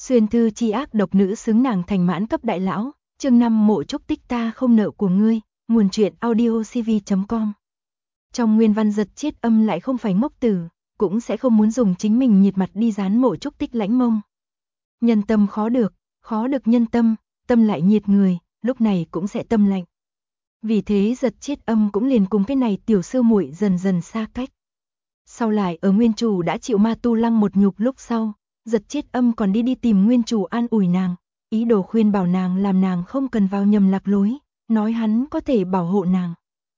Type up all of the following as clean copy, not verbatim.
Xuyên thư chi ác độc nữ xứng nàng thành mãn cấp đại lão, chương 5 Mộ Trúc Tích ta không nợ của ngươi, nguồn truyện audiocv.com. Trong nguyên văn Giật Chiết Âm lại không phải ngốc tử, cũng sẽ không muốn dùng chính mình nhiệt mặt đi dán Mộ Trúc Tích lãnh mông. Nhân tâm khó được nhân tâm, tâm lại nhiệt người, lúc này cũng sẽ tâm lạnh. Vì thế Giật Chiết Âm cũng liền cùng cái này tiểu sư muội dần dần xa cách. Sau lại ở nguyên chủ đã chịu ma tu lăng một nhục lúc sau, Giật Chiết Âm còn đi tìm nguyên chủ an ủi nàng, ý đồ khuyên bảo nàng làm nàng không cần vào nhầm lạc lối, nói hắn có thể bảo hộ nàng.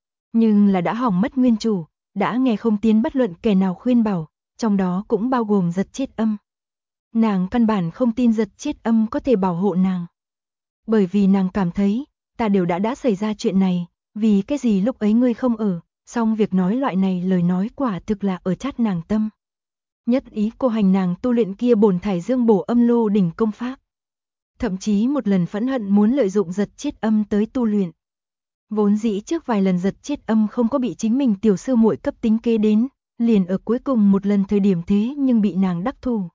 Nhưng là đã hỏng mất nguyên chủ, đã nghe không tiến bất luận kẻ nào khuyên bảo, trong đó cũng bao gồm Giật Chiết Âm. Nàng căn bản không tin Giật Chiết Âm có thể bảo hộ nàng. Bởi vì nàng cảm thấy, ta đều đã xảy ra chuyện này, vì cái gì lúc ấy ngươi không ở, xong việc nói loại này lời nói quả thực là ở chát nàng tâm. Nhất ý cô hành nàng tu luyện kia bổn thải dương bổ âm lô đỉnh công pháp. Thậm chí một lần phẫn hận muốn lợi dụng Giật Chiết Âm tới tu luyện. Vốn dĩ trước vài lần Giật Chiết Âm không có bị chính mình tiểu sư muội cấp tính kế đến, liền ở cuối cùng một lần thời điểm thế nhưng bị nàng đắc thủ.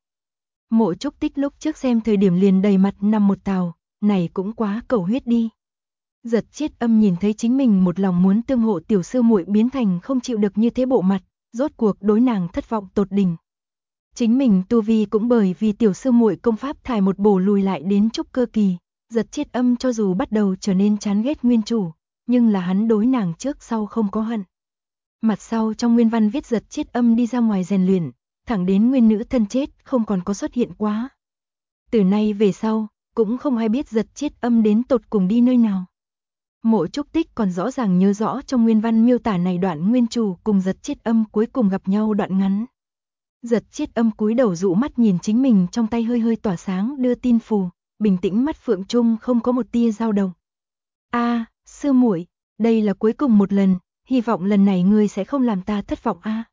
Mộ Trúc Tích lúc trước xem thời điểm liền đầy mặt nằm một tàu, này cũng quá cầu huyết đi. Giật Chiết Âm nhìn thấy chính mình một lòng muốn tương hộ tiểu sư muội biến thành không chịu được như thế bộ mặt, rốt cuộc đối nàng thất vọng tột đỉnh. Chính mình tu vi cũng bởi vì tiểu sư muội công pháp thải một bổ lùi lại đến trúc cơ kỳ, Giật Chiết Âm cho dù bắt đầu trở nên chán ghét nguyên chủ, nhưng là hắn đối nàng trước sau không có hận. Mặt sau trong nguyên văn viết Giật Chiết Âm đi ra ngoài rèn luyện, thẳng đến nguyên nữ thân chết không còn có xuất hiện quá. Từ nay về sau, cũng không ai biết Giật Chiết Âm đến tột cùng đi nơi nào. Mộ Trúc Tích còn rõ ràng nhớ rõ trong nguyên văn miêu tả này đoạn nguyên chủ cùng Giật Chiết Âm cuối cùng gặp nhau đoạn ngắn. Giật Chiết Âm cúi đầu dụ mắt nhìn chính mình trong tay hơi hơi tỏa sáng đưa tin phù, bình tĩnh mắt phượng trung không có một tia dao động. A, sư muội, đây là cuối cùng một lần, hy vọng lần này ngươi sẽ không làm ta thất vọng a.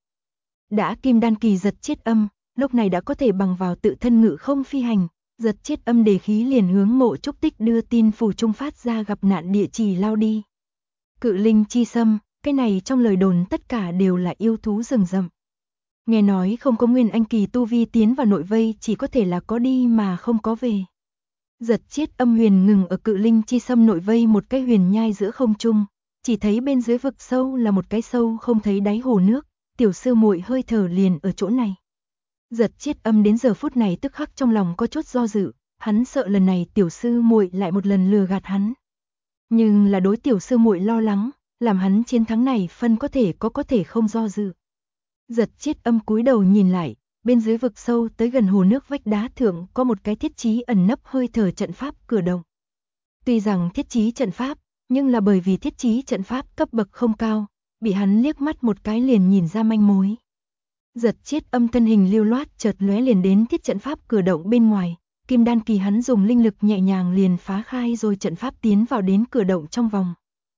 Đã kim đan kỳ Giật Chiết Âm, lúc này đã có thể bằng vào tự thân ngự không phi hành, Giật Chiết Âm đề khí liền hướng Mộ Trúc Tích đưa tin phù trung phát ra gặp nạn địa chỉ lao đi. Cự linh chi sâm, cái này trong lời đồn tất cả đều là yêu thú rừng rậm. Nghe nói không có nguyên anh kỳ tu vi tiến vào nội vây chỉ có thể là có đi mà không có về. Giật Chiết Âm huyền ngừng ở cự linh chi sâm nội vây một cái huyền nhai giữa không trung, chỉ thấy bên dưới vực sâu là một cái sâu không thấy đáy hồ nước, tiểu sư muội hơi thở liền ở chỗ này. Giật Chiết Âm đến giờ phút này tức khắc trong lòng có chút do dự, hắn sợ lần này tiểu sư muội lại một lần lừa gạt hắn. Nhưng là đối tiểu sư muội lo lắng, làm hắn chiến thắng này phân có thể không do dự. Giật Chiết Âm cúi đầu nhìn lại, bên dưới vực sâu tới gần hồ nước vách đá thượng có một cái thiết trí ẩn nấp hơi thở trận pháp cửa động. Tuy rằng thiết trí trận pháp, nhưng là bởi vì thiết trí trận pháp cấp bậc không cao, bị hắn liếc mắt một cái liền nhìn ra manh mối. Giật Chiết Âm thân hình lưu loát chợt lóe liền đến thiết trận pháp cửa động bên ngoài, kim đan kỳ hắn dùng linh lực nhẹ nhàng liền phá khai rồi trận pháp tiến vào đến cửa động trong vòng.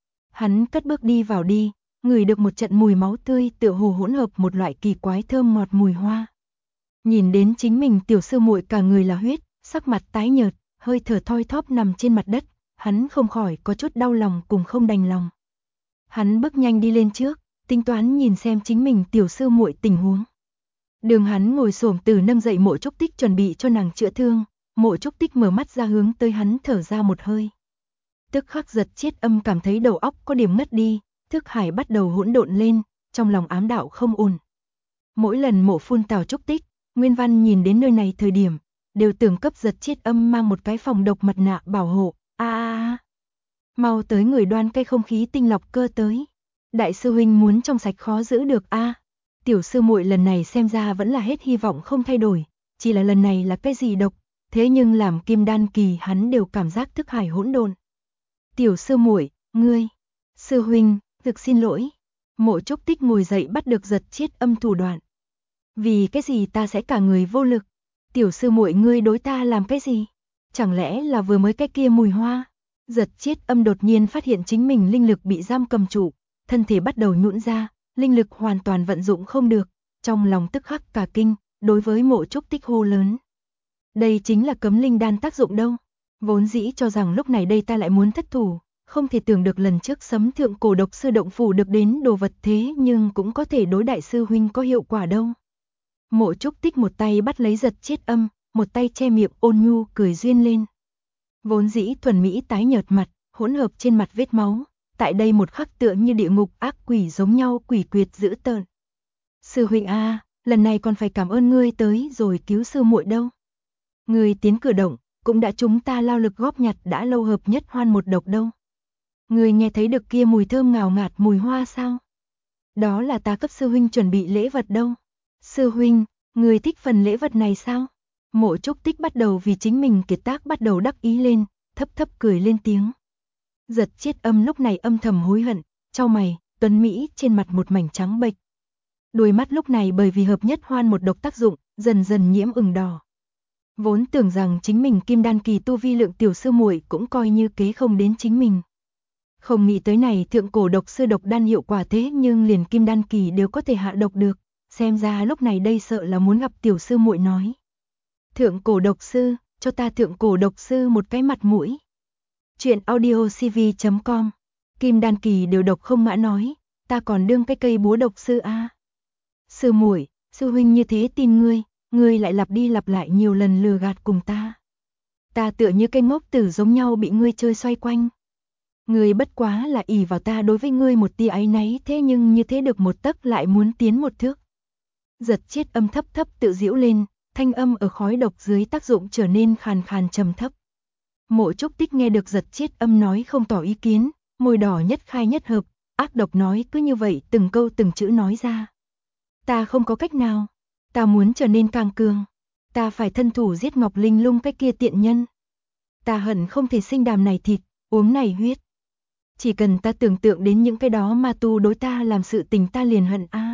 Hắn cất bước đi vào đi, ngửi được một trận mùi máu tươi tựa hồ hỗn hợp một loại kỳ quái thơm ngọt mùi hoa. Nhìn đến chính mình tiểu sư muội cả người là huyết, sắc mặt tái nhợt, hơi thở thoi thóp nằm trên mặt đất, hắn không khỏi có chút đau lòng cùng không đành lòng. Hắn bước nhanh đi lên trước, tính toán nhìn xem chính mình tiểu sư muội tình huống. Đường hắn ngồi xổm từ nâng dậy Mộ Trúc Tích chuẩn bị cho nàng chữa thương, Mộ Trúc Tích mở mắt ra hướng tới hắn thở ra một hơi. Tức khắc Giật Chiết Âm cảm thấy đầu óc có điểm ngất đi, thức hải bắt đầu hỗn độn lên, trong lòng ám đạo không ổn. Mỗi lần mộ phun tào Trúc Tích, nguyên văn nhìn đến nơi này thời điểm, đều tưởng cấp Giật Chiết Âm mang một cái phòng độc mặt nạ bảo hộ. Mau tới người đoan cây không khí tinh lọc cơ tới. Đại sư huynh muốn trong sạch khó giữ được a. Tiểu sư muội lần này xem ra vẫn là hết hy vọng không thay đổi, chỉ là lần này là cái gì độc, thế nhưng làm kim đan kỳ hắn đều cảm giác thức hải hỗn độn. Tiểu sư muội, ngươi, sư huynh, thực xin lỗi. Mộ Trúc Tích ngồi dậy bắt được Giật Chiết Âm thủ đoạn. Vì cái gì ta sẽ cả người vô lực? Tiểu sư muội ngươi đối ta làm cái gì? Chẳng lẽ là vừa mới cái kia mùi hoa? Giật Chiết Âm đột nhiên phát hiện chính mình linh lực bị giam cầm trụ, thân thể bắt đầu nhũn ra, linh lực hoàn toàn vận dụng không được, trong lòng tức khắc cả kinh, đối với Mộ Trúc Tích hô lớn. Đây chính là cấm linh đan tác dụng đâu, vốn dĩ cho rằng lúc này đây ta lại muốn thất thủ, không thể tưởng được lần trước sấm thượng cổ độc sư động phủ được đến đồ vật thế nhưng cũng có thể đối đại sư huynh có hiệu quả đâu. Mộ Trúc Tích một tay bắt lấy Giật Chiết Âm, một tay che miệng ôn nhu cười duyên lên. Vốn dĩ thuần mỹ tái nhợt mặt, hỗn hợp trên mặt vết máu, tại đây một khắc tựa như địa ngục ác quỷ giống nhau quỷ quyệt dữ tợn. Sư huynh a, lần này còn phải cảm ơn ngươi tới rồi cứu sư muội đâu. Ngươi tiến cử động, cũng đã chúng ta lao lực góp nhặt đã lâu hợp nhất hoan một độc đâu. Ngươi nghe thấy được kia mùi thơm ngào ngạt mùi hoa sao? Đó là ta cấp sư huynh chuẩn bị lễ vật đâu. Sư huynh, ngươi thích phần lễ vật này sao? Mộ Trúc Tích bắt đầu vì chính mình kiệt tác bắt đầu đắc ý lên, thấp thấp cười lên tiếng. Giật Chiết Âm lúc này âm thầm hối hận, chau mày, tuấn mỹ trên mặt một mảnh trắng bệch. Đôi mắt lúc này bởi vì hợp nhất hoan một độc tác dụng, dần dần nhiễm ửng đỏ. Vốn tưởng rằng chính mình kim đan kỳ tu vi lượng tiểu sư muội cũng coi như kế không đến chính mình. Không nghĩ tới này thượng cổ độc sư độc đan hiệu quả thế nhưng liền kim đan kỳ đều có thể hạ độc được, xem ra lúc này đây sợ là muốn gặp tiểu sư muội nói. Thượng cổ độc sư, cho ta thượng cổ độc sư một cái mặt mũi. Chuyện audiocv.com. Kim đan kỳ đều độc không ngã nói, ta còn đương cái cây búa độc sư a. Sư muội, sư huynh như thế tin ngươi lại lặp đi lặp lại nhiều lần lừa gạt cùng ta. Ta tựa như cây ngốc tử giống nhau bị ngươi chơi xoay quanh. Ngươi bất quá là ỷ vào ta đối với ngươi một tia áy náy, thế nhưng như thế được một tấc lại muốn tiến một thước. Giật Chiết Âm thấp thấp tự giễu lên, thanh âm ở khói độc dưới tác dụng trở nên khàn khàn trầm thấp. Mộ Trúc Tích nghe được Giật Chiết Âm nói không tỏ ý kiến, môi đỏ nhất khai nhất hợp, ác độc nói cứ như vậy từng câu từng chữ nói ra. Ta không có cách nào, ta muốn trở nên càng cường, ta phải thân thủ giết Ngọc Linh Lung cái kia tiện nhân. Ta hận không thể sinh đàm này thịt, uống này huyết. Chỉ cần ta tưởng tượng đến những cái đó ma tu đối ta làm sự tình ta liền hận a.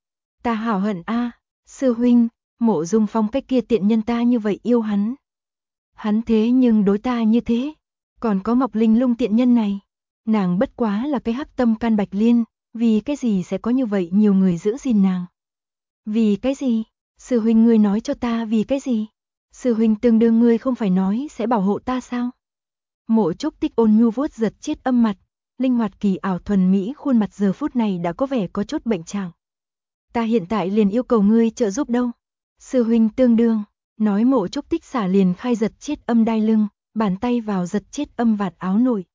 Ta hảo hận a, sư huynh, Mộ Dung Phong cái kia tiện nhân ta như vậy yêu hắn. Hắn thế nhưng đối ta như thế, còn có Ngọc Linh Lung tiện nhân này, nàng bất quá là cái hắc tâm can bạch liên, vì cái gì sẽ có như vậy nhiều người giữ gìn nàng? Vì cái gì? Sư huynh ngươi nói cho ta vì cái gì? Sư huynh tương đương ngươi không phải nói sẽ bảo hộ ta sao? Mộ Trúc Tích ôn nhu vuốt Giật Chiết Âm mặt, linh hoạt kỳ ảo thuần mỹ khuôn mặt giờ phút này đã có vẻ có chút bệnh trạng. Ta hiện tại liền yêu cầu ngươi trợ giúp đâu. Sư huynh tương đương, nói Mộ Trúc Tích xả liền khai Giật Chiết Âm đai lưng, bàn tay vào Giật Chiết Âm vạt áo nổi.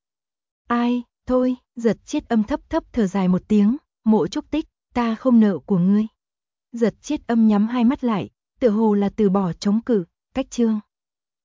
Ai, thôi, Giật Chiết Âm thấp thấp thở dài một tiếng, Mộ Trúc Tích, ta không nợ của ngươi. Giật Chiết Âm nhắm hai mắt lại, tựa hồ là từ bỏ chống cự, cách chương.